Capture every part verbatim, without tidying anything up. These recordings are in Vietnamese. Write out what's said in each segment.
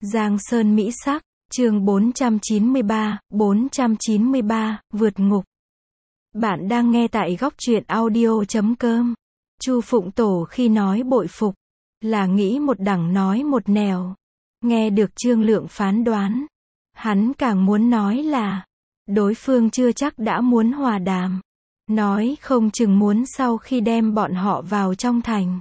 Giang Sơn Mỹ Sắc, chương bốn trăm chín mươi ba, bốn trăm chín mươi ba, vượt ngục. Bạn đang nghe tại góc truyện audio chấm com. Chu Phụng Tổ khi nói bội phục, là nghĩ một đằng nói một nẻo. Nghe được Trương Lượng phán đoán, hắn càng muốn nói là, đối phương chưa chắc đã muốn hòa đàm. Nói không chừng muốn sau khi đem bọn họ vào trong thành,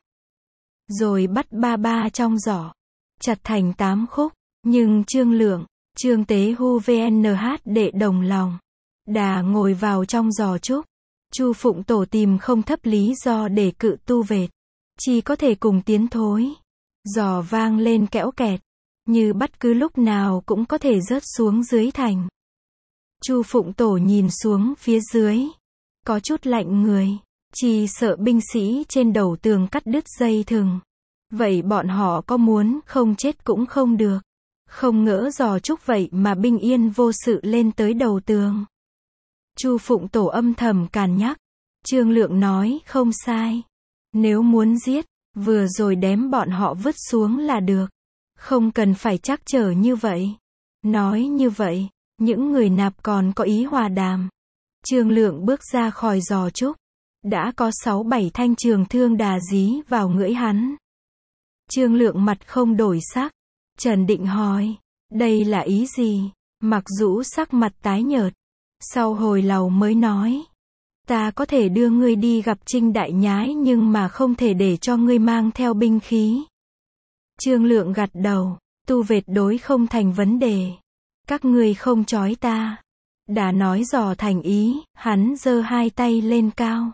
rồi bắt ba ba trong giỏ, chặt thành tám khúc. Nhưng Trương Lượng, Trương Tế Hu vnh đệ đồng lòng, đà ngồi vào trong giò trúc. Chu Phụng Tổ tìm không thấp lý do để cự tu vệt, chỉ có thể cùng tiến thối. Giò vang lên kẽo kẹt, như bất cứ lúc nào cũng có thể rớt xuống dưới thành. Chu Phụng Tổ nhìn xuống phía dưới, có chút lạnh người, chỉ sợ binh sĩ trên đầu tường cắt đứt dây thừng. Vậy bọn họ có muốn không chết cũng không được. Không ngỡ giò trúc vậy mà bình yên vô sự lên tới đầu tường. Chu Phụng Tổ âm thầm càn nhắc. Trương Lượng nói không sai. Nếu muốn giết, vừa rồi đếm bọn họ vứt xuống là được. Không cần phải trắc trở như vậy. Nói như vậy, những người nạp còn có ý hòa đàm. Trương Lượng bước ra khỏi giò trúc. Đã có sáu bảy thanh trường thương đà dí vào ngưỡi hắn. Trương Lượng mặt không đổi sắc. Trần Định hỏi, đây là ý gì? Mặc Dũ sắc mặt tái nhợt. Sau hồi lâu mới nói, ta có thể đưa ngươi đi gặp Trinh Đại Nhái nhưng mà không thể để cho ngươi mang theo binh khí. Trương Lượng gật đầu, tu vệt đối không thành vấn đề. Các ngươi không trói ta. Đã nói dò thành ý, hắn giơ hai tay lên cao.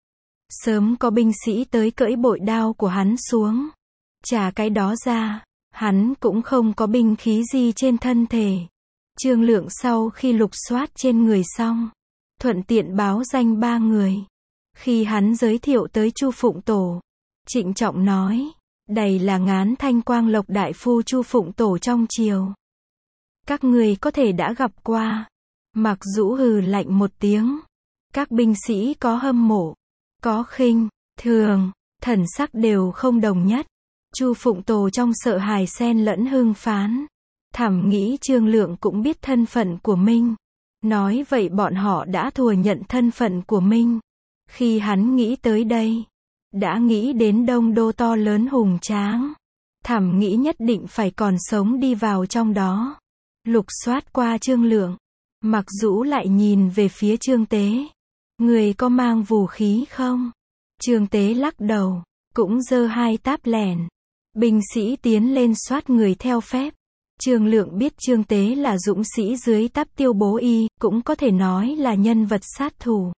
Sớm có binh sĩ tới cỡi bội đao của hắn xuống. Trả cái đó ra, hắn cũng không có binh khí gì trên thân thể. Trương Lượng sau khi lục soát trên người xong, thuận tiện báo danh ba người. Khi hắn giới thiệu tới Chu Phụng Tổ, trịnh trọng nói, đây là Ngán Thanh Quang Lộc đại phu Chu Phụng Tổ trong triều. Các người có thể đã gặp qua. Mặc Dũ hừ lạnh một tiếng. Các binh sĩ có hâm mộ, có khinh, thường, thần sắc đều không đồng nhất. Chu Phụng Tổ trong sợ hãi xen lẫn hưng phấn. Thầm nghĩ Trương Lượng cũng biết thân phận của mình. Nói vậy bọn họ đã thừa nhận thân phận của mình. Khi hắn nghĩ tới đây, đã nghĩ đến Đông Đô to lớn hùng tráng. Thầm nghĩ nhất định phải còn sống đi vào trong đó. Lục soát qua Trương Lượng, Mặc Dũ lại nhìn về phía Trương Tế. Người có mang vũ khí không? Trương Tế lắc đầu, cũng giơ hai táp lẻn. Binh sĩ tiến lên soát người theo phép. Trương Lượng biết Trương Tế là dũng sĩ dưới táp Tiêu Bố Y, cũng có thể nói là nhân vật sát thủ.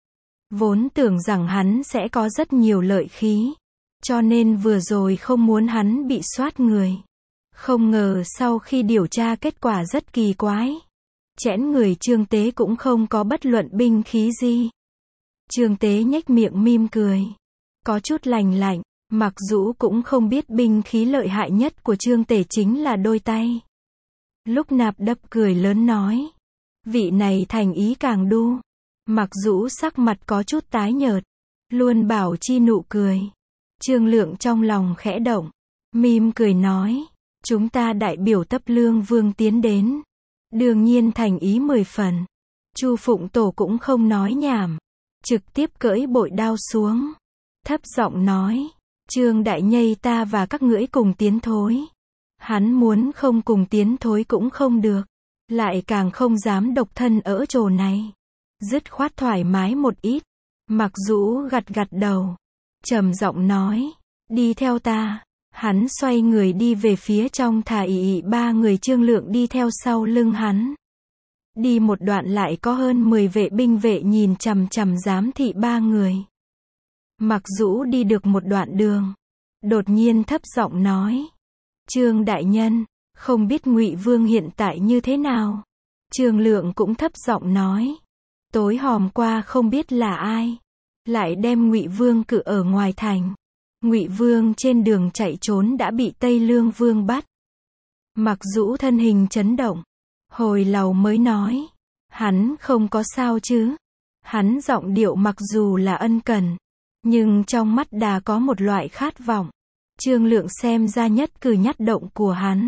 Vốn tưởng rằng hắn sẽ có rất nhiều lợi khí, cho nên vừa rồi không muốn hắn bị soát người. Không ngờ sau khi điều tra kết quả rất kỳ quái. Chẽn người Trương Tế cũng không có bất luận binh khí gì. Trương Tế nhếch miệng mỉm cười, có chút lành lạnh. Mặc Dũ cũng không biết binh khí lợi hại nhất của Trương Tế chính là đôi tay. Lúc nạp đập cười lớn nói, vị này thành ý càng đu. Mặc Dũ sắc mặt có chút tái nhợt, luôn bảo chi nụ cười. Trương Lượng trong lòng khẽ động, mỉm cười nói, chúng ta đại biểu Tấp Lương Vương tiến đến, đương nhiên thành ý mười phần. Chu Phụng Tổ cũng không nói nhảm, trực tiếp cưỡi bội đao xuống, thấp giọng nói, Trương Đại Nhây ta và các ngưỡi cùng tiến thối. Hắn muốn không cùng tiến thối cũng không được, lại càng không dám độc thân ở chỗ này. Dứt khoát thoải mái một ít. Mặc Dũ gật gật đầu, trầm giọng nói, đi theo ta. Hắn xoay người đi về phía trong, thả ỉ ỉ ba người Trương Lượng đi theo sau lưng hắn. Đi một đoạn lại có hơn mười vệ binh vệ nhìn chằm chằm giám thị ba người. Mặc Dũ đi được một đoạn đường, đột nhiên thấp giọng nói, Trương đại nhân, không biết Ngụy Vương hiện tại như thế nào? Trương Lượng cũng thấp giọng nói, tối hòm qua không biết là ai, lại đem Ngụy Vương cự ở ngoài thành. Ngụy Vương trên đường chạy trốn đã bị Tây Lương Vương bắt. Mặc Dũ thân hình chấn động, hồi lâu mới nói, hắn không có sao chứ? Hắn giọng điệu mặc dù là ân cần, nhưng trong mắt đà có một loại khát vọng. Trương Lượng xem ra nhất cử nhất động của hắn,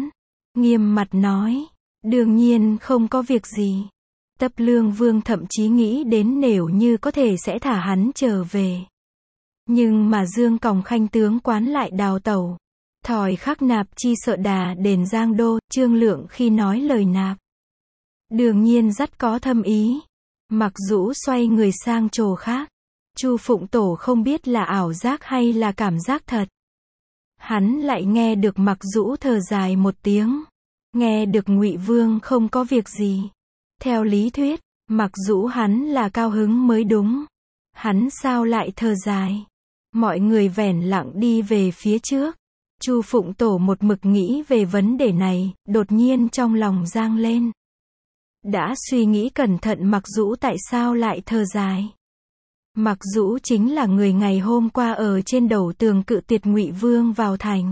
nghiêm mặt nói, đương nhiên không có việc gì. Tấp Lương Vương thậm chí nghĩ đến nếu như có thể sẽ thả hắn trở về. Nhưng mà Dương Còng Khanh tướng quán lại đào tẩu. Thỏi khắc nạp chi sợ đà đền Giang Đô, Trương Lượng khi nói lời nạp. Đương nhiên rất có thâm ý. Mặc Dũ xoay người sang chỗ khác. Chu Phụng Tổ không biết là ảo giác hay là cảm giác thật. Hắn lại nghe được Mặc Dũ thở dài một tiếng. Nghe được Ngụy Vương không có việc gì. Theo lý thuyết, Mặc Dũ hắn là cao hứng mới đúng. Hắn sao lại thở dài? Mọi người vẻn lặng đi về phía trước. Chu Phụng Tổ một mực nghĩ về vấn đề này, đột nhiên trong lòng giang lên. Đã suy nghĩ cẩn thận Mặc Dũ tại sao lại thở dài. Mặc Dũ chính là người ngày hôm qua ở trên đầu tường cự tuyệt Ngụy Vương vào thành.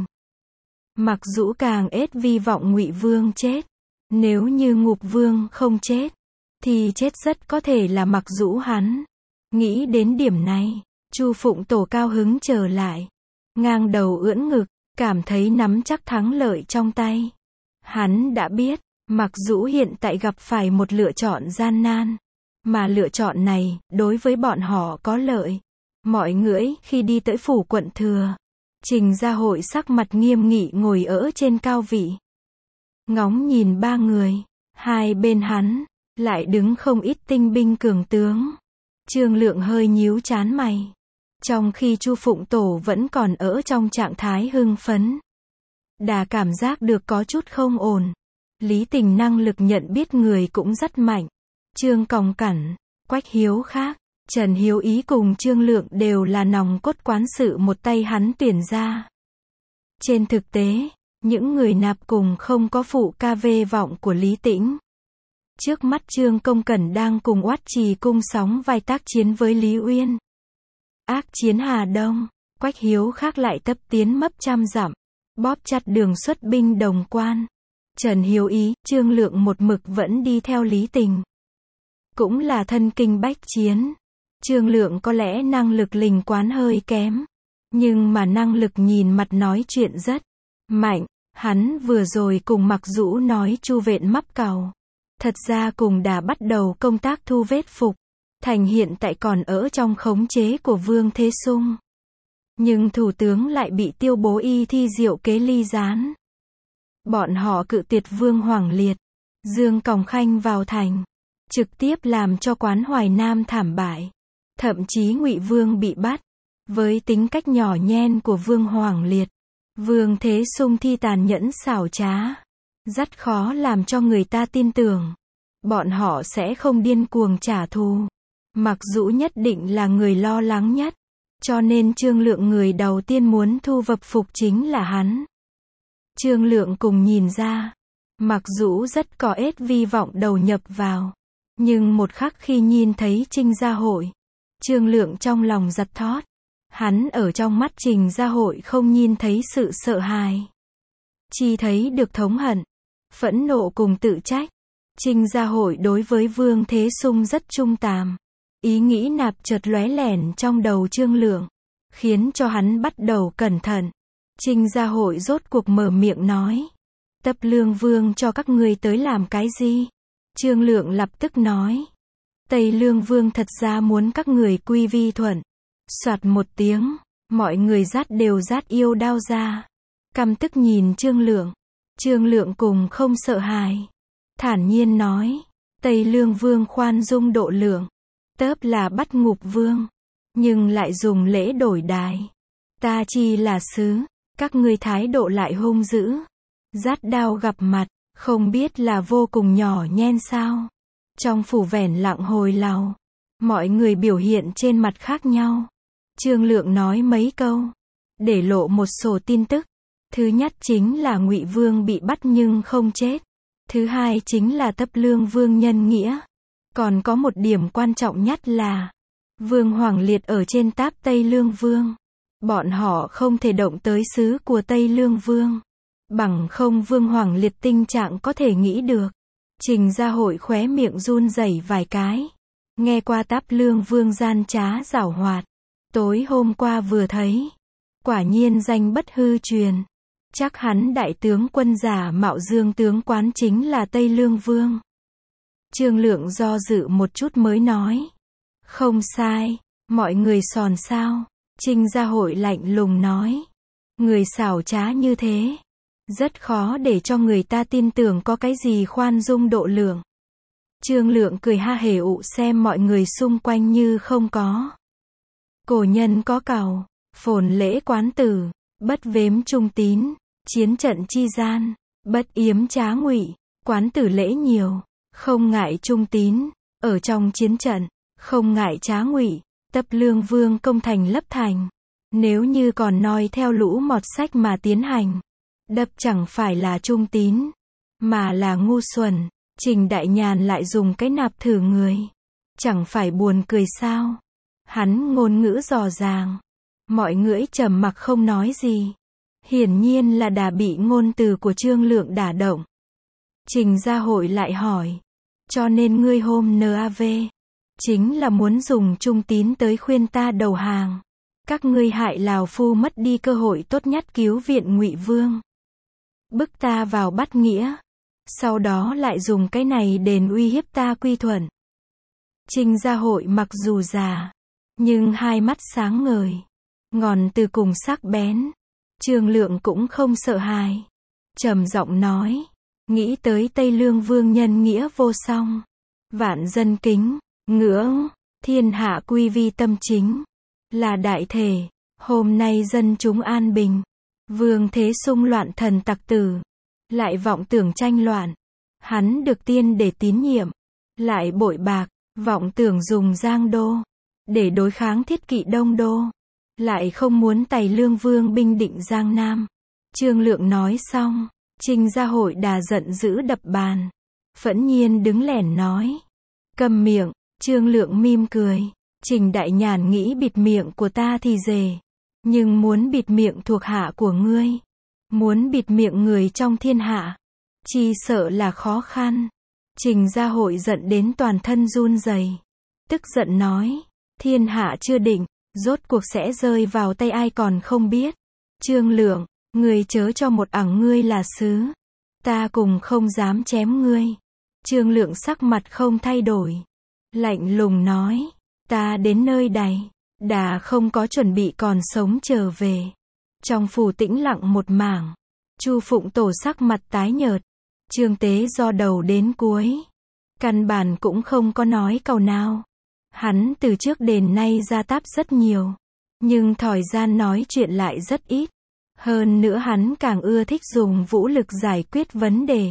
Mặc Dũ càng ết vi vọng Ngụy Vương chết. Nếu như Ngụp Vương không chết, thì chết rất có thể là Mặc Dũ hắn. Nghĩ đến điểm này, Chu Phụng Tổ cao hứng trở lại. Ngang đầu ưỡn ngực, cảm thấy nắm chắc thắng lợi trong tay. Hắn đã biết, Mặc Dũ hiện tại gặp phải một lựa chọn gian nan. Mà lựa chọn này, đối với bọn họ có lợi. Mọi người khi đi tới phủ quận thừa, Trình Gia Hội sắc mặt nghiêm nghị ngồi ở trên cao vị. Ngóng nhìn ba người, hai bên hắn, lại đứng không ít tinh binh cường tướng. Trương Lượng hơi nhíu chán mày. Trong khi Chu Phụng Tổ vẫn còn ở trong trạng thái hưng phấn. Đà cảm giác được có chút không ổn. Lý Tình năng lực nhận biết người cũng rất mạnh. Trương Còng Cẩn, Quách Hiếu khác, Trần Hiếu Ý cùng Trương Lượng đều là nòng cốt quán sự một tay hắn tuyển ra. Trên thực tế, những người nạp cùng không có phụ ca vê vọng của Lý Tĩnh. Trước mắt Trương Công Cẩn đang cùng Oát Trì Cung sóng vai tác chiến với Lý Uyên. Ác chiến Hà Đông, Quách Hiếu khác lại tấp tiến mấp trăm dặm, bóp chặt đường xuất binh Đồng Quan. Trần Hiếu Ý, Trương Lượng một mực vẫn đi theo Lý Tình. Cũng là thân kinh bách chiến. Trương Lượng có lẽ năng lực linh quán hơi kém, nhưng mà năng lực nhìn mặt nói chuyện rất mạnh. Hắn vừa rồi cùng Mặc Dũ nói chu vện mắp cào. Thật ra cùng đã bắt đầu công tác thu vết phục. Thành hiện tại còn ở trong khống chế của Vương Thế Sung. Nhưng thủ tướng lại bị Tiêu Bố Y thi diệu kế ly gián. Bọn họ cự tuyệt Vương Hoàng Liệt, Dương Còng Khanh vào thành, trực tiếp làm cho quán Hoài Nam thảm bại. Thậm chí Ngụy Vương bị bắt. Với tính cách nhỏ nhen của Vương Hoàng Liệt, Vương Thế Sung thi tàn nhẫn xảo trá, rất khó làm cho người ta tin tưởng. Bọn họ sẽ không điên cuồng trả thù. Mặc Dũ nhất định là người lo lắng nhất. Cho nên Trương Lượng người đầu tiên muốn thu vập phục chính là hắn. Trương Lượng cùng nhìn ra, Mặc Dũ rất có ết vi vọng đầu nhập vào. Nhưng một khắc khi nhìn thấy Trình Gia Hội, Trương Lượng trong lòng giật thót. Hắn ở trong mắt Trình Gia Hội không nhìn thấy sự sợ hãi, chỉ thấy được thống hận, phẫn nộ cùng tự trách. Trình Gia Hội đối với Vương Thế Sung rất trung tàm. Ý nghĩ nạp chợt lóe lẻn trong đầu Trương Lượng, khiến cho hắn bắt đầu cẩn thận. Trình Gia Hội rốt cuộc mở miệng nói, Tấp Lương Vương cho các ngươi tới làm cái gì? Trương Lượng lập tức nói, Tây Lương Vương thật ra muốn các người quy vi thuận. Soạt một tiếng, mọi người rát đều rát yêu đao ra. Căm tức nhìn Trương Lượng. Trương Lượng cùng không sợ hãi, thản nhiên nói, Tây Lương Vương khoan dung độ lượng. Tớp là bắt Ngụp Vương, nhưng lại dùng lễ đổi đài. Ta chi là sứ, các ngươi thái độ lại hung dữ. Rát đao gặp mặt, không biết là vô cùng nhỏ nhen sao. Trong phủ vẻn lặng hồi lâu, mọi người biểu hiện trên mặt khác nhau. Trương Lượng nói mấy câu, để lộ một số tin tức. Thứ nhất chính là Ngụy Vương bị bắt nhưng không chết. Thứ hai chính là Tấp Lương Vương nhân nghĩa. Còn có một điểm quan trọng nhất là Vương Hoàng Liệt ở trên táp Tây Lương Vương. Bọn họ không thể động tới sứ của Tây Lương Vương. Bằng không Vương Hoàng Liệt tình trạng có thể nghĩ được. Trình Gia Hội khóe miệng run rẩy vài cái. Nghe qua Táp Lương Vương gian trá giảo hoạt. Tối hôm qua vừa thấy. Quả nhiên danh bất hư truyền. Chắc hắn đại tướng quân giả mạo Dương tướng quán chính là Tây Lương Vương. Trương Lượng do dự một chút mới nói. Không sai, mọi người xòn xao. Trinh Gia Hội lạnh lùng nói. Người xảo trá như thế, rất khó để cho người ta tin tưởng có cái gì khoan dung độ lượng. Trương Lượng cười ha hề ụ xem mọi người xung quanh như không có. Cổ nhân có cào, phồn lễ quán tử, bất vếm trung tín, chiến trận chi gian, bất yếm trá ngụy, quán tử lễ nhiều, không ngại trung tín, ở trong chiến trận, không ngại trá ngụy, tập Lương Vương công thành lấp thành. Nếu như còn noi theo lũ mọt sách mà tiến hành, đập chẳng phải là trung tín, mà là ngu xuẩn. Trình Đại Nhàn lại dùng cái nạp thử người. Chẳng phải buồn cười sao? Hắn ngôn ngữ dò dàng. Mọi người trầm mặc không nói gì. Hiển nhiên là đã bị ngôn từ của Trương Lượng đả động. Trình Gia Hội lại hỏi. Cho nên ngươi hôm nav, chính là muốn dùng trung tín tới khuyên ta đầu hàng. Các ngươi hại Lào Phu mất đi cơ hội tốt nhất cứu viện Ngụy Vương. Bức ta vào bắt nghĩa. Sau đó lại dùng cái này đền uy hiếp ta quy thuận. Trình Gia Hội mặc dù già, nhưng hai mắt sáng ngời, ngòn từ cùng sắc bén. Trương Lượng cũng không sợ hãi, trầm giọng nói, nghĩ tới Tây Lương Vương nhân nghĩa vô song, vạn dân kính, ngưỡng, thiên hạ quy vi tâm chính, là đại thể, hôm nay dân chúng an bình, Vương Thế Sung loạn thần tặc tử, lại vọng tưởng tranh loạn, hắn được tiên để tín nhiệm, lại bội bạc, vọng tưởng dùng Giang Đô, để đối kháng Thiết Kỵ Đông Đô, lại không muốn Tây Lương Vương binh định Giang Nam. Trương Lượng nói xong, Trình Gia Hội đà giận dữ đập bàn, phẫn nhiên đứng lẻn nói, câm miệng. Trương Lượng mỉm cười, Trình Đại Nhàn nghĩ bịt miệng của ta thì dễ, nhưng muốn bịt miệng thuộc hạ của ngươi, muốn bịt miệng người trong thiên hạ, chỉ sợ là khó khăn. Trình Gia Hội giận đến toàn thân run rẩy, tức giận nói, thiên hạ chưa định, rốt cuộc sẽ rơi vào tay ai còn không biết. Trương Lượng, ngươi chớ cho một ẳng ngươi là sứ, ta cùng không dám chém ngươi. Trương Lượng sắc mặt không thay đổi, lạnh lùng nói, ta đến nơi này, đã không có chuẩn bị còn sống trở về. Trong phủ tĩnh lặng một mảng, Chu Phụng Tổ sắc mặt tái nhợt, Trương Tế do đầu đến cuối, căn bản cũng không có nói câu nào. Hắn từ trước đến nay ra táp rất nhiều, nhưng thời gian nói chuyện lại rất ít. Hơn nữa hắn càng ưa thích dùng vũ lực giải quyết vấn đề.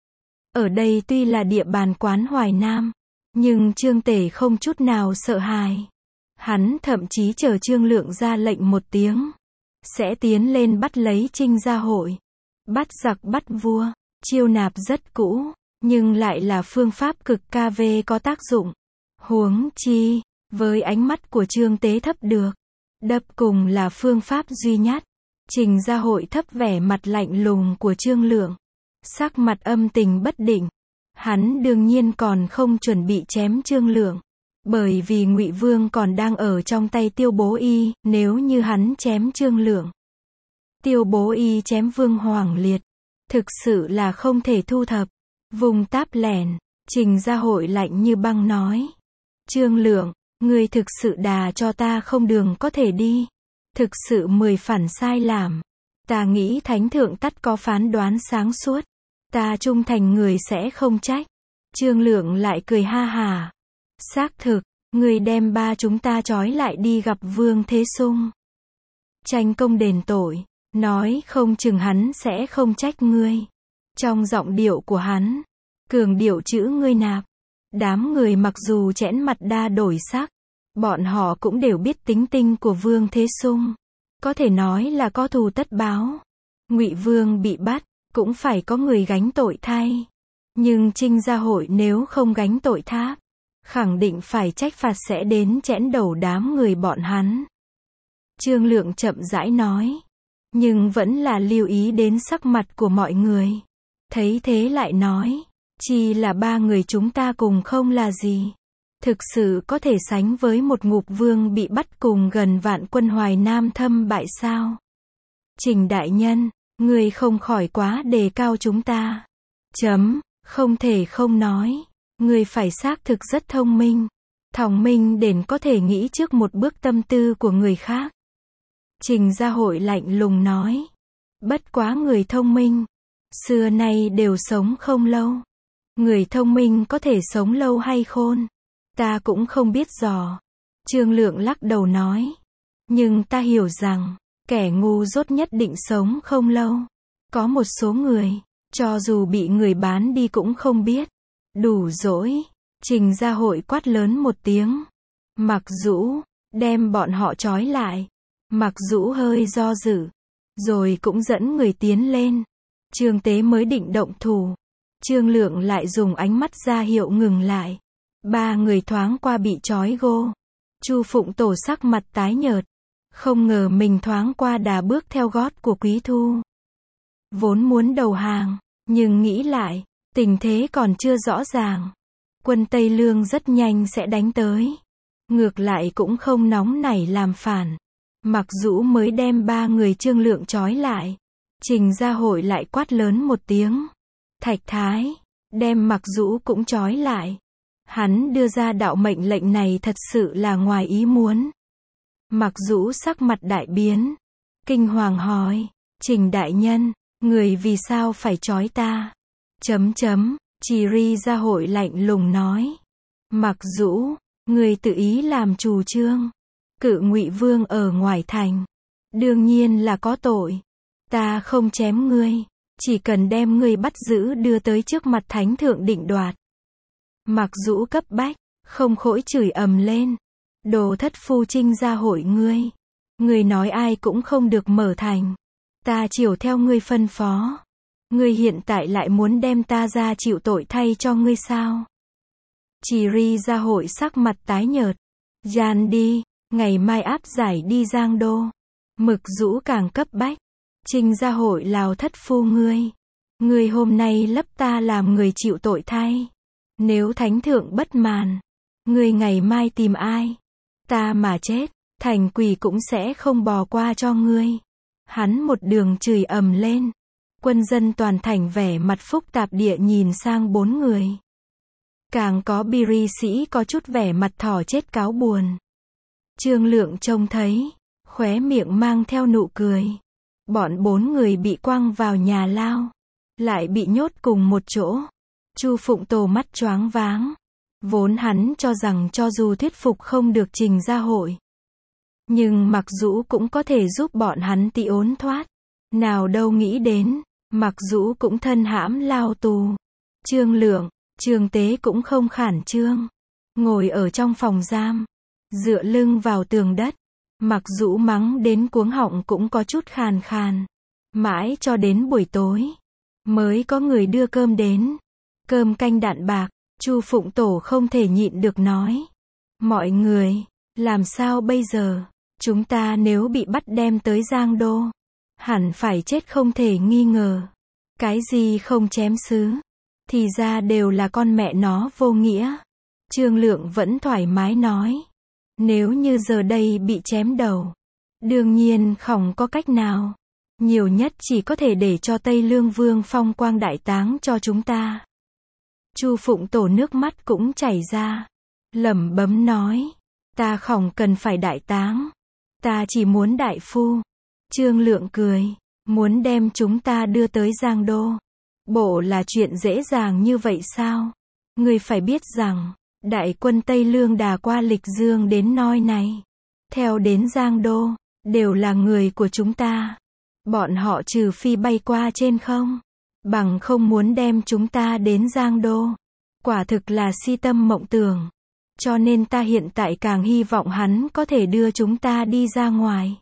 Ở đây tuy là địa bàn quán Hoài Nam, nhưng Trương Tể không chút nào sợ hãi. Hắn thậm chí chờ Trương Lượng ra lệnh một tiếng, sẽ tiến lên bắt lấy Trình Gia Hội. Bắt giặc bắt vua, chiêu nạp rất cũ, nhưng lại là phương pháp cực ca vê có tác dụng. Huống chi, với ánh mắt của Trương Tế thấp được, đập cùng là phương pháp duy nhất. Trình Gia Hội thấp vẻ mặt lạnh lùng của Trương Lượng, sắc mặt âm tình bất định. Hắn đương nhiên còn không chuẩn bị chém Trương Lượng, bởi vì Ngụy Vương còn đang ở trong tay Tiêu Bố Y. Nếu như hắn chém Trương Lượng, Tiêu Bố Y chém Vương Hoàng Liệt, thực sự là không thể thu thập. Vùng táp lẻn, Trình Gia Hội lạnh như băng nói, Trương Lượng, ngươi thực sự đà cho ta không đường có thể đi, thực sự mười phản sai làm. Ta nghĩ Thánh Thượng tất có phán đoán sáng suốt, ta trung thành người sẽ không trách. Trương Lượng lại cười ha hà, xác thực, ngươi đem ba chúng ta trói lại đi gặp Vương Thế Sung, tranh công đền tội, nói không chừng hắn sẽ không trách ngươi. Trong giọng điệu của hắn, cường điệu chữ ngươi nạp. Đám người mặc dù chẽn mặt đa đổi sắc, bọn họ cũng đều biết tính tình của Vương Thế Sung, có thể nói là có thù tất báo. Ngụy Vương bị bắt, cũng phải có người gánh tội thay. Nhưng Trình Gia Hội nếu không gánh tội thác, khẳng định phải trách phạt sẽ đến chẽn đầu đám người bọn hắn. Trương Lượng chậm rãi nói, nhưng vẫn là lưu ý đến sắc mặt của mọi người. Thấy thế lại nói, chỉ là ba người chúng ta cùng không là gì. Thực sự có thể sánh với một ngục vương bị bắt cùng gần vạn quân Hoài Nam thâm bại sao? Trình đại nhân, Ngươi không khỏi quá đề cao chúng ta. Chấm, không thể không nói. Ngươi phải xác thực rất thông minh. Thông minh đến có thể nghĩ trước một bước tâm tư của người khác. Trình Gia Hội lạnh lùng nói. Bất quá người thông minh, xưa nay đều sống không lâu. Người thông minh có thể sống lâu hay khôn, ta cũng không biết dò. Trương Lượng lắc đầu nói. Nhưng ta hiểu rằng, kẻ ngu dốt nhất định sống không lâu. Có một số người, cho dù bị người bán đi cũng không biết. Đủ rồi. Trình Gia Hội quát lớn một tiếng. Mặc Dũ, đem bọn họ trói lại. Mặc Dũ hơi do dự, rồi cũng dẫn người tiến lên. Trương Tế mới định động thủ. Trương Lượng lại dùng ánh mắt ra hiệu ngừng lại. Ba người thoáng qua bị trói gô. Chu Phụng Tổ sắc mặt tái nhợt. Không ngờ mình thoáng qua đà bước theo gót của Quý Thu. Vốn muốn đầu hàng, nhưng nghĩ lại, tình thế còn chưa rõ ràng. Quân Tây Lương rất nhanh sẽ đánh tới. Ngược lại cũng không nóng nảy làm phản. Mặc Dũ mới đem ba người Trương Lượng trói lại. Trình Gia Hội lại quát lớn một tiếng. Thạch Thái, đem Mặc Dũ cũng trói lại. Hắn đưa ra đạo mệnh lệnh này thật sự là ngoài ý muốn. Mặc Dũ sắc mặt đại biến. Kinh hoàng hỏi, Trình đại nhân, người vì sao phải trói ta? Chấm chấm, Trì Ri Gia Hội lạnh lùng nói. Mặc Dũ, người tự ý làm chủ trương. Cự Ngụy Vương ở ngoài thành. Đương nhiên là có tội. Ta không chém ngươi, chỉ cần đem ngươi bắt giữ đưa tới trước mặt Thánh Thượng định đoạt. Mặc Dũ cấp bách, không khỏi chửi ầm lên. Đồ thất phu Trình Gia Hội ngươi. Ngươi nói ai cũng không được mở thành. Ta chiều theo ngươi phân phó. Ngươi hiện tại lại muốn đem ta ra chịu tội thay cho ngươi sao? Trì Ri Gia Hội sắc mặt tái nhợt. Gian đi, ngày mai áp giải đi Giang Đô. Mực Dũ càng cấp bách. Trình Gia Hội lào thất phu ngươi. Ngươi hôm nay lấp ta làm người chịu tội thay. Nếu Thánh Thượng bất màn, ngươi ngày mai tìm ai? Ta mà chết, thành quỷ cũng sẽ không bỏ qua cho ngươi. Hắn một đường chửi ầm lên. Quân dân toàn thành vẻ mặt phức tạp địa nhìn sang bốn người. Càng có biri sĩ có chút vẻ mặt thỏ chết cáo buồn. Trương Lượng trông thấy, khóe miệng mang theo nụ cười. Bọn bốn người bị quăng vào nhà lao, lại bị nhốt cùng một chỗ. Chu Phụng Tổ mắt choáng váng. Vốn hắn cho rằng cho dù thuyết phục không được Trình Gia Hội, nhưng Mặc Dũ cũng có thể giúp bọn hắn tị ốn thoát. Nào đâu nghĩ đến, Mặc Dũ cũng thân hãm lao tù. Trương Lượng, Trương Tế cũng không khản trương. Ngồi ở trong phòng giam, dựa lưng vào tường đất. Mặc Dũ mắng đến cuống họng cũng có chút khàn khàn. Mãi cho đến buổi tối, mới có người đưa cơm đến. Cơm canh đạn bạc. Chu Phụng Tổ không thể nhịn được nói. Mọi người, làm sao bây giờ? Chúng ta nếu bị bắt đem tới Giang Đô, hẳn phải chết không thể nghi ngờ. Cái gì không chém xứ, thì ra đều là con mẹ nó vô nghĩa. Trương Lượng vẫn thoải mái nói. Nếu như giờ đây bị chém đầu, đương nhiên không có cách nào. Nhiều nhất chỉ có thể để cho Tây Lương Vương phong quang đại táng cho chúng ta. Chu Phụng Tổ nước mắt cũng chảy ra. Lẩm bẩm nói. Ta không cần phải đại táng. Ta chỉ muốn đại phu. Trương Lượng cười. Muốn đem chúng ta đưa tới Giang Đô. Bộ là chuyện dễ dàng như vậy sao? Ngươi phải biết rằng, đại quân Tây Lương đà qua Lịch Dương đến nơi này, theo đến Giang Đô, đều là người của chúng ta. Bọn họ trừ phi bay qua trên không, bằng không muốn đem chúng ta đến Giang Đô. Quả thực là si tâm mộng tưởng. Cho nên ta hiện tại càng hy vọng hắn có thể đưa chúng ta đi ra ngoài.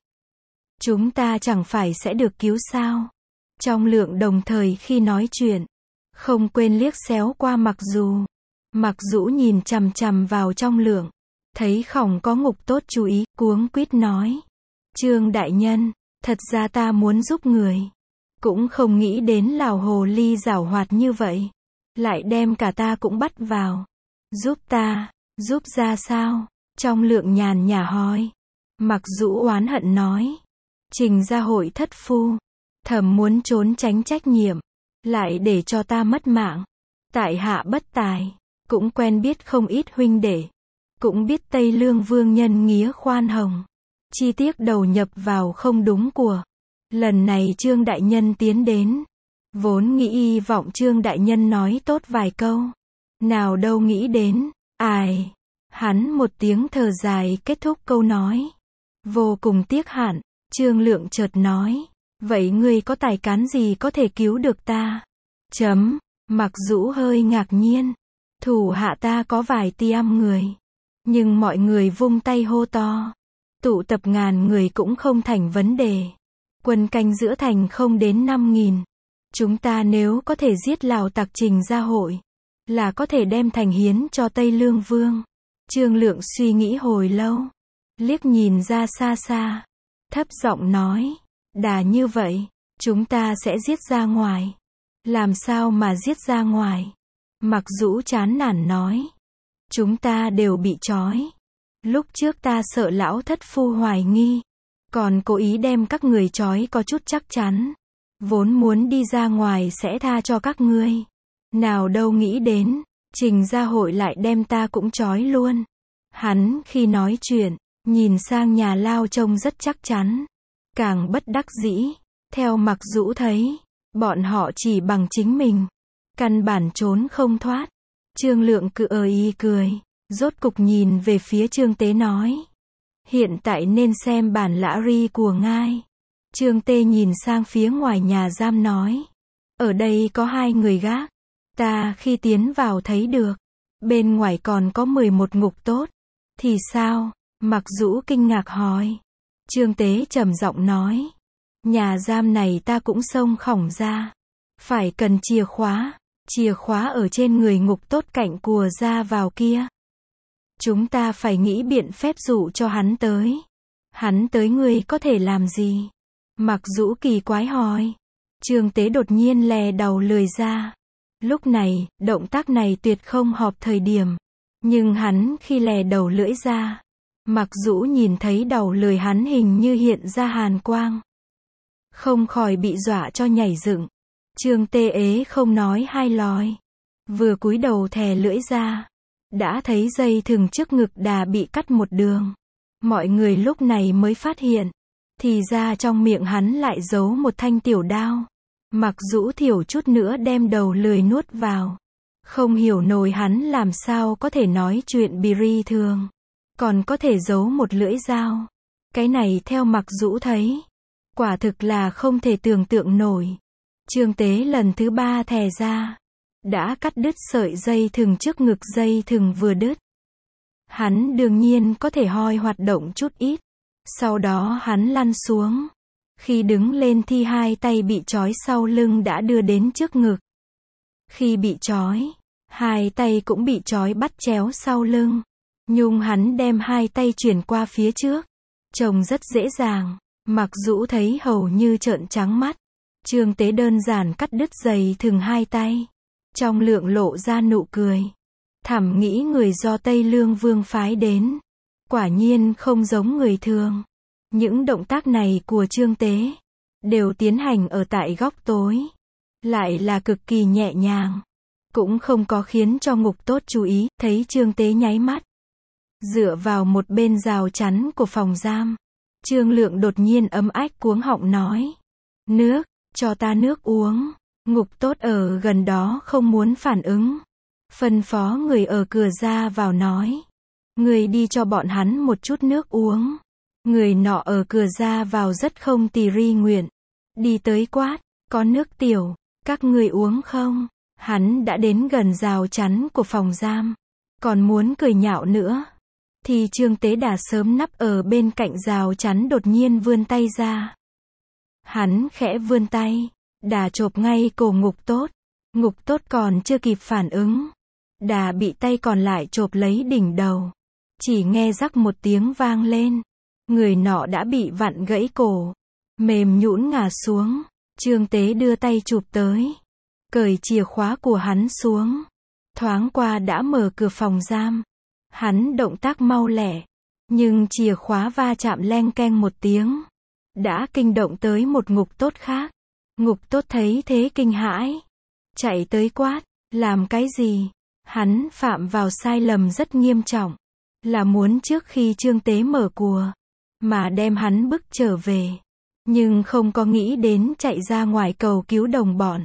Chúng ta chẳng phải sẽ được cứu sao? Trong Lượng đồng thời khi nói chuyện, không quên liếc xéo qua Mặc Dù. Mặc Dũ nhìn chằm chằm vào trong Lượng, thấy không có ngục tốt chú ý, cuống quýt nói. Trương đại nhân, thật ra ta muốn giúp người. Cũng không nghĩ đến lão hồ ly giảo hoạt như vậy. Lại đem cả ta cũng bắt vào. Giúp ta, giúp ra sao? Trong Lượng nhàn nhả hỏi. Mặc Dũ oán hận nói. Trình Gia Hội thất phu. Thầm muốn trốn tránh trách nhiệm, lại để cho ta mất mạng. Tại hạ bất tài, cũng quen biết không ít huynh đệ, cũng biết Tây Lương Vương nhân nghĩa khoan hồng, chi tiết đầu nhập vào không đúng của. Lần này Trương đại nhân tiến đến, vốn nghĩ hy vọng Trương đại nhân nói tốt vài câu, nào đâu nghĩ đến, ai, hắn một tiếng thở dài kết thúc câu nói. Vô cùng tiếc hạn, Trương Lượng chợt nói, vậy ngươi có tài cán gì có thể cứu được ta? Chấm, Mặc Dũ hơi ngạc nhiên, thủ hạ ta có vài tiêm người, nhưng mọi người vung tay hô to, tụ tập ngàn người cũng không thành vấn đề. Quân canh giữa thành không đến năm nghìn. Chúng ta nếu có thể giết Lào tặc Trình Gia Hội, là có thể đem thành hiến cho Tây Lương Vương. Trương Lượng suy nghĩ hồi lâu, liếc nhìn ra xa xa, thấp giọng nói, đà như vậy, chúng ta sẽ giết ra ngoài. Làm sao mà giết ra ngoài? Mặc Dũ chán nản nói, chúng ta đều bị trói. Lúc trước ta sợ lão thất phu hoài nghi, còn cố ý đem các người trói có chút chắc chắn. Vốn muốn đi ra ngoài sẽ tha cho các ngươi. Nào đâu nghĩ đến, Trình Gia Hội lại đem ta cũng trói luôn. Hắn khi nói chuyện, nhìn sang nhà lao trông rất chắc chắn. Càng bất đắc dĩ, theo Mặc Dũ thấy, bọn họ chỉ bằng chính mình, căn bản trốn không thoát. Trương Lượng cứ ờ y cười, rốt cục nhìn về phía Trương Tế nói, hiện tại nên xem bản lã ri của ngài. Trương Tê nhìn sang phía ngoài nhà giam nói, ở đây có hai người gác, ta khi tiến vào thấy được, bên ngoài còn có mười một ngục tốt, thì sao? Mặc Dũ kinh ngạc hỏi. Trương Tế trầm giọng nói, nhà giam này ta cũng xông khổng ra, phải cần chìa khóa, chìa khóa ở trên người ngục tốt cạnh cùa ra vào kia. Chúng ta phải nghĩ biện phép dụ cho hắn tới. Hắn tới ngươi có thể làm gì? Mặc Dũ kỳ quái hỏi. Trương Tế đột nhiên lè đầu lười ra. Lúc này, động tác này tuyệt không hợp thời điểm. Nhưng hắn khi lè đầu lưỡi ra, Mặc Dũ nhìn thấy đầu lười hắn hình như hiện ra hàn quang. Không khỏi bị dọa cho nhảy dựng. Trương Tê ế không nói hai lời. Vừa cúi đầu thè lưỡi ra, đã thấy dây thừng trước ngực đà bị cắt một đường. Mọi người lúc này mới phát hiện, thì ra trong miệng hắn lại giấu một thanh tiểu đao. Mặc Dũ thiểu chút nữa đem đầu lười nuốt vào. Không hiểu nổi hắn làm sao có thể nói chuyện bì ri thường, còn có thể giấu một lưỡi dao. Cái này theo Mặc Dũ thấy, quả thực là không thể tưởng tượng nổi. Trương Tế lần thứ ba thè ra, đã cắt đứt sợi dây thừng trước ngực, dây thừng vừa đứt. Hắn đương nhiên có thể hoi hoạt động chút ít. Sau đó hắn lăn xuống. Khi đứng lên thì hai tay bị trói sau lưng đã đưa đến trước ngực. Khi bị trói, hai tay cũng bị trói bắt chéo sau lưng. Nhung hắn đem hai tay chuyển qua phía trước. Trông rất dễ dàng. Mặc Dũ thấy hầu như trợn trắng mắt. Trương Tế đơn giản cắt đứt dây thừng hai tay. Trong Lượng lộ ra nụ cười. Thầm nghĩ người do Tây Lương Vương phái đến, quả nhiên không giống người thường. Những động tác này của Trương Tế đều tiến hành ở tại góc tối, lại là cực kỳ nhẹ nhàng, cũng không có khiến cho ngục tốt chú ý. Thấy Trương Tế nháy mắt, dựa vào một bên rào chắn của phòng giam, Trương Lượng đột nhiên ấm ách cuống họng nói, nước, cho ta nước uống. Ngục tốt ở gần đó không muốn phản ứng, phân phó người ở cửa ra vào nói, người đi cho bọn hắn một chút nước uống. Người nọ ở cửa ra vào rất không tì ri nguyện, đi tới quát, có nước tiểu, các người uống không? Hắn đã đến gần rào chắn của phòng giam, còn muốn cười nhạo nữa, thì Trương Tế đã sớm nắp ở bên cạnh rào chắn đột nhiên vươn tay ra. Hắn khẽ vươn tay, đà chộp ngay cổ ngục tốt. Ngục tốt còn chưa kịp phản ứng, đà bị tay còn lại chộp lấy đỉnh đầu. Chỉ nghe rắc một tiếng vang lên, người nọ đã bị vặn gãy cổ, mềm nhũn ngả xuống. Trương Tế đưa tay chụp tới, cởi chìa khóa của hắn xuống, thoáng qua đã mở cửa phòng giam. Hắn động tác mau lẹ, nhưng chìa khóa va chạm leng keng một tiếng, đã kinh động tới một ngục tốt khác. Ngục Tốt thấy thế kinh hãi, chạy tới quát, làm cái gì? Hắn phạm vào sai lầm rất nghiêm trọng, là muốn trước khi Trương Tế mở cùa, mà đem hắn bức trở về, nhưng không có nghĩ đến chạy ra ngoài cầu cứu đồng bọn.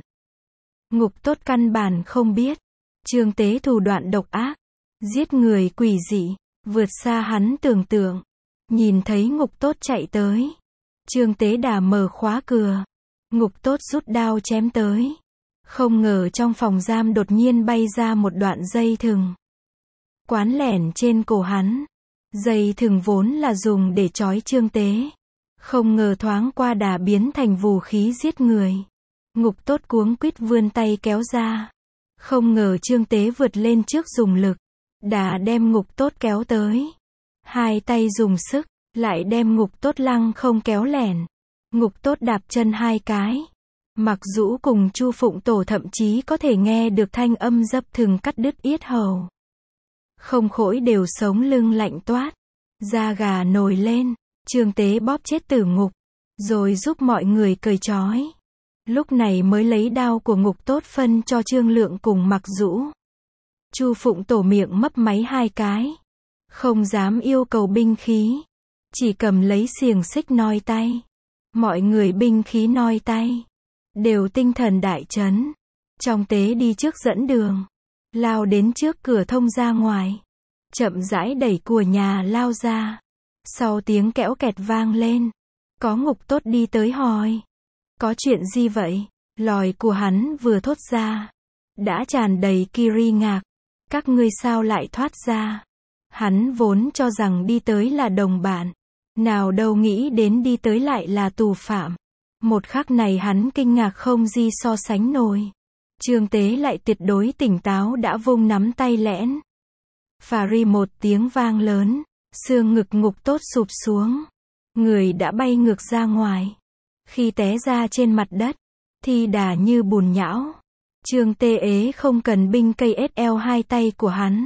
Ngục Tốt căn bản không biết, Trương Tế thủ đoạn độc ác, giết người quỷ dị, vượt xa hắn tưởng tượng. Nhìn thấy Ngục Tốt chạy tới, Trương Tế đã mở khóa cửa, Ngục Tốt rút đao chém tới. Không ngờ trong phòng giam đột nhiên bay ra một đoạn dây thừng, quán lẻn trên cổ hắn. Dây thừng vốn là dùng để trói Trương Tế, không ngờ thoáng qua đã biến thành vũ khí giết người. Ngục Tốt cuống quýt vươn tay kéo ra, không ngờ Trương Tế vượt lên trước dùng lực, đã đem Ngục Tốt kéo tới. Hai tay dùng sức, lại đem Ngục Tốt lăng không kéo lẻn. Ngục Tốt đạp chân hai cái. Mặc Dũ cùng Chu Phụng Tổ thậm chí có thể nghe được thanh âm dấp thừng cắt đứt yết hầu. Không khỗi đều sống lưng lạnh toát, da gà nổi lên. Trương Tế bóp chết Tử Ngục, rồi giúp mọi người cởi trói. Lúc này mới lấy đao của Ngục Tốt phân cho Trương Lượng cùng Mặc Dũ. Chu Phụng Tổ miệng mấp máy hai cái, không dám yêu cầu binh khí, chỉ cầm lấy xiềng xích noi tay. Mọi người binh khí noi tay, đều tinh thần đại chấn. Trong Tế đi trước dẫn đường, lao đến trước cửa thông ra ngoài, chậm rãi đẩy của nhà lao ra. Sau tiếng kẽo kẹt vang lên, có Ngục Tốt đi tới hỏi, có chuyện gì vậy? Lời của hắn vừa thốt ra, đã tràn đầy kiri ngạc. Các ngươi sao lại thoát ra? Hắn vốn cho rằng đi tới là đồng bạn, nào đâu nghĩ đến đi tới lại là tù phạm. Một khắc này hắn kinh ngạc không gì so sánh nổi. Trương Tế lại tuyệt đối tỉnh táo đã vung nắm tay lẽn. Phà ri một tiếng vang lớn, xương ngực Ngục Tốt sụp xuống. Người đã bay ngược ra ngoài. Khi té ra trên mặt đất, thì đà như bùn nhão. Trương Tế ế không cần binh cây ét lờ hai tay của hắn.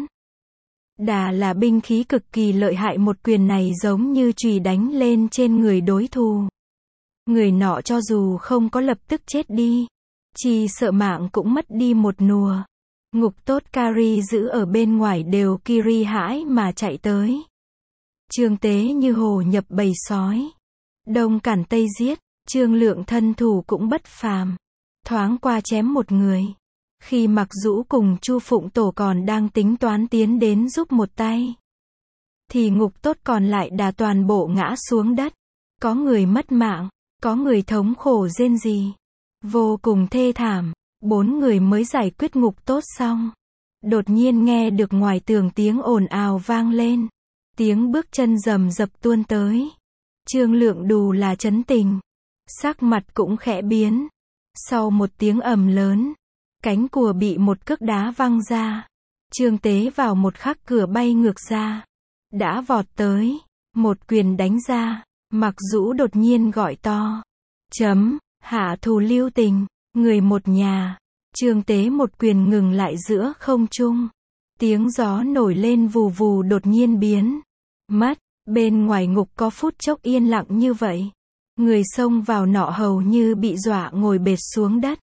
Đà là binh khí cực kỳ lợi hại, một quyền này giống như chùy đánh lên trên người đối thủ. Người nọ cho dù không có lập tức chết đi, chỉ sợ mạng cũng mất đi một nùa. Ngục Tốt Kari giữ ở bên ngoài đều kiri hãi mà chạy tới. Trương Tế như hồ nhập bầy sói, đông cản tây giết. Trương Lượng thân thủ cũng bất phàm, thoáng qua chém một người. Khi Mặc Dũ cùng Chu Phụng Tổ còn đang tính toán tiến đến giúp một tay, thì Ngục Tốt còn lại đã toàn bộ ngã xuống đất. Có người mất mạng, có người thống khổ rên rỉ, vô cùng thê thảm. Bốn người mới giải quyết Ngục Tốt xong, đột nhiên nghe được ngoài tường tiếng ồn ào vang lên, tiếng bước chân rầm rập tuôn tới. Trương Lượng đủ là chấn tình, sắc mặt cũng khẽ biến. Sau một tiếng ầm lớn, cánh cùa bị một cước đá văng ra. Trương Tế vào một khắc cửa bay ngược ra, đã vọt tới, một quyền đánh ra. Mặc Dũ đột nhiên gọi to, chấm, hạ thù lưu tình, người một nhà. Trương Tế một quyền ngừng lại giữa không trung. Tiếng gió nổi lên vù vù đột nhiên biến mất. Bên ngoài ngục có phút chốc yên lặng như vậy. Người xông vào nọ hầu như bị dọa ngồi bệt xuống đất.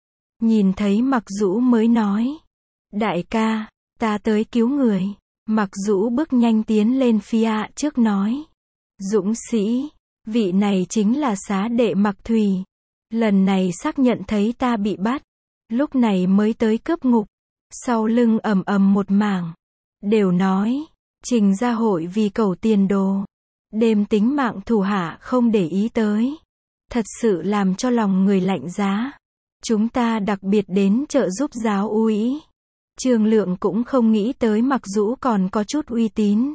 Nhìn thấy Mặc Dũ mới nói, đại ca, ta tới cứu người. Mặc Dũ bước nhanh tiến lên phía trước nói, dũng sĩ, vị này chính là xá đệ Mặc Thùy. Lần này xác nhận thấy ta bị bắt, lúc này mới tới cướp ngục. Sau lưng ầm ầm một mảng, đều nói, Trình Gia Hội vì cầu tiền đồ, đem tính mạng thủ hạ không để ý tới. Thật sự làm cho lòng người lạnh giá. Chúng ta đặc biệt đến trợ giúp giáo úy. Trương Lượng cũng không nghĩ tới Mặc Dũ còn có chút uy tín.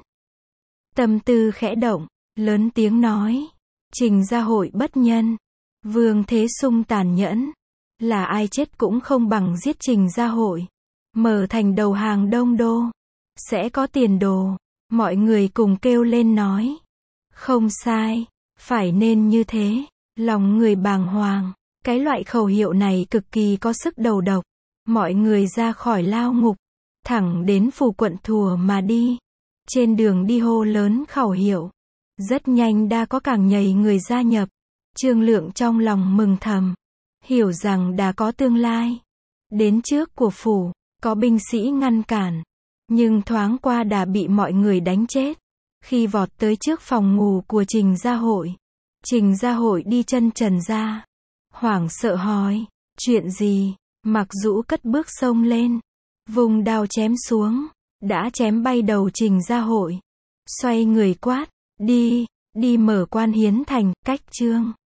Tâm tư khẽ động, lớn tiếng nói, Trình Gia Hội bất nhân, Vương Thế Sung tàn nhẫn, là ai chết cũng không bằng giết Trình Gia Hội. Mở thành đầu hàng Đông Đô, sẽ có tiền đồ. Mọi người cùng kêu lên nói, không sai, phải nên như thế. Lòng người bàng hoàng, cái loại khẩu hiệu này cực kỳ có sức đầu độc. Mọi người ra khỏi lao ngục, thẳng đến phủ quận Thùa mà đi. Trên đường đi hô lớn khẩu hiệu, rất nhanh đã có càng nhầy người gia nhập. Trương Lượng trong lòng mừng thầm, hiểu rằng đã có tương lai. Đến trước của phủ, có binh sĩ ngăn cản, nhưng thoáng qua đã bị mọi người đánh chết. Khi vọt tới trước phòng ngủ của Trình Gia Hội, Trình Gia Hội đi chân trần ra, hoảng sợ hỏi, chuyện gì? Mạc Dũ cất bước xông lên, vùng đao chém xuống, đã chém bay đầu Trình Gia Hội. Xoay người quát, đi, đi mở quan hiến thành, cách trương.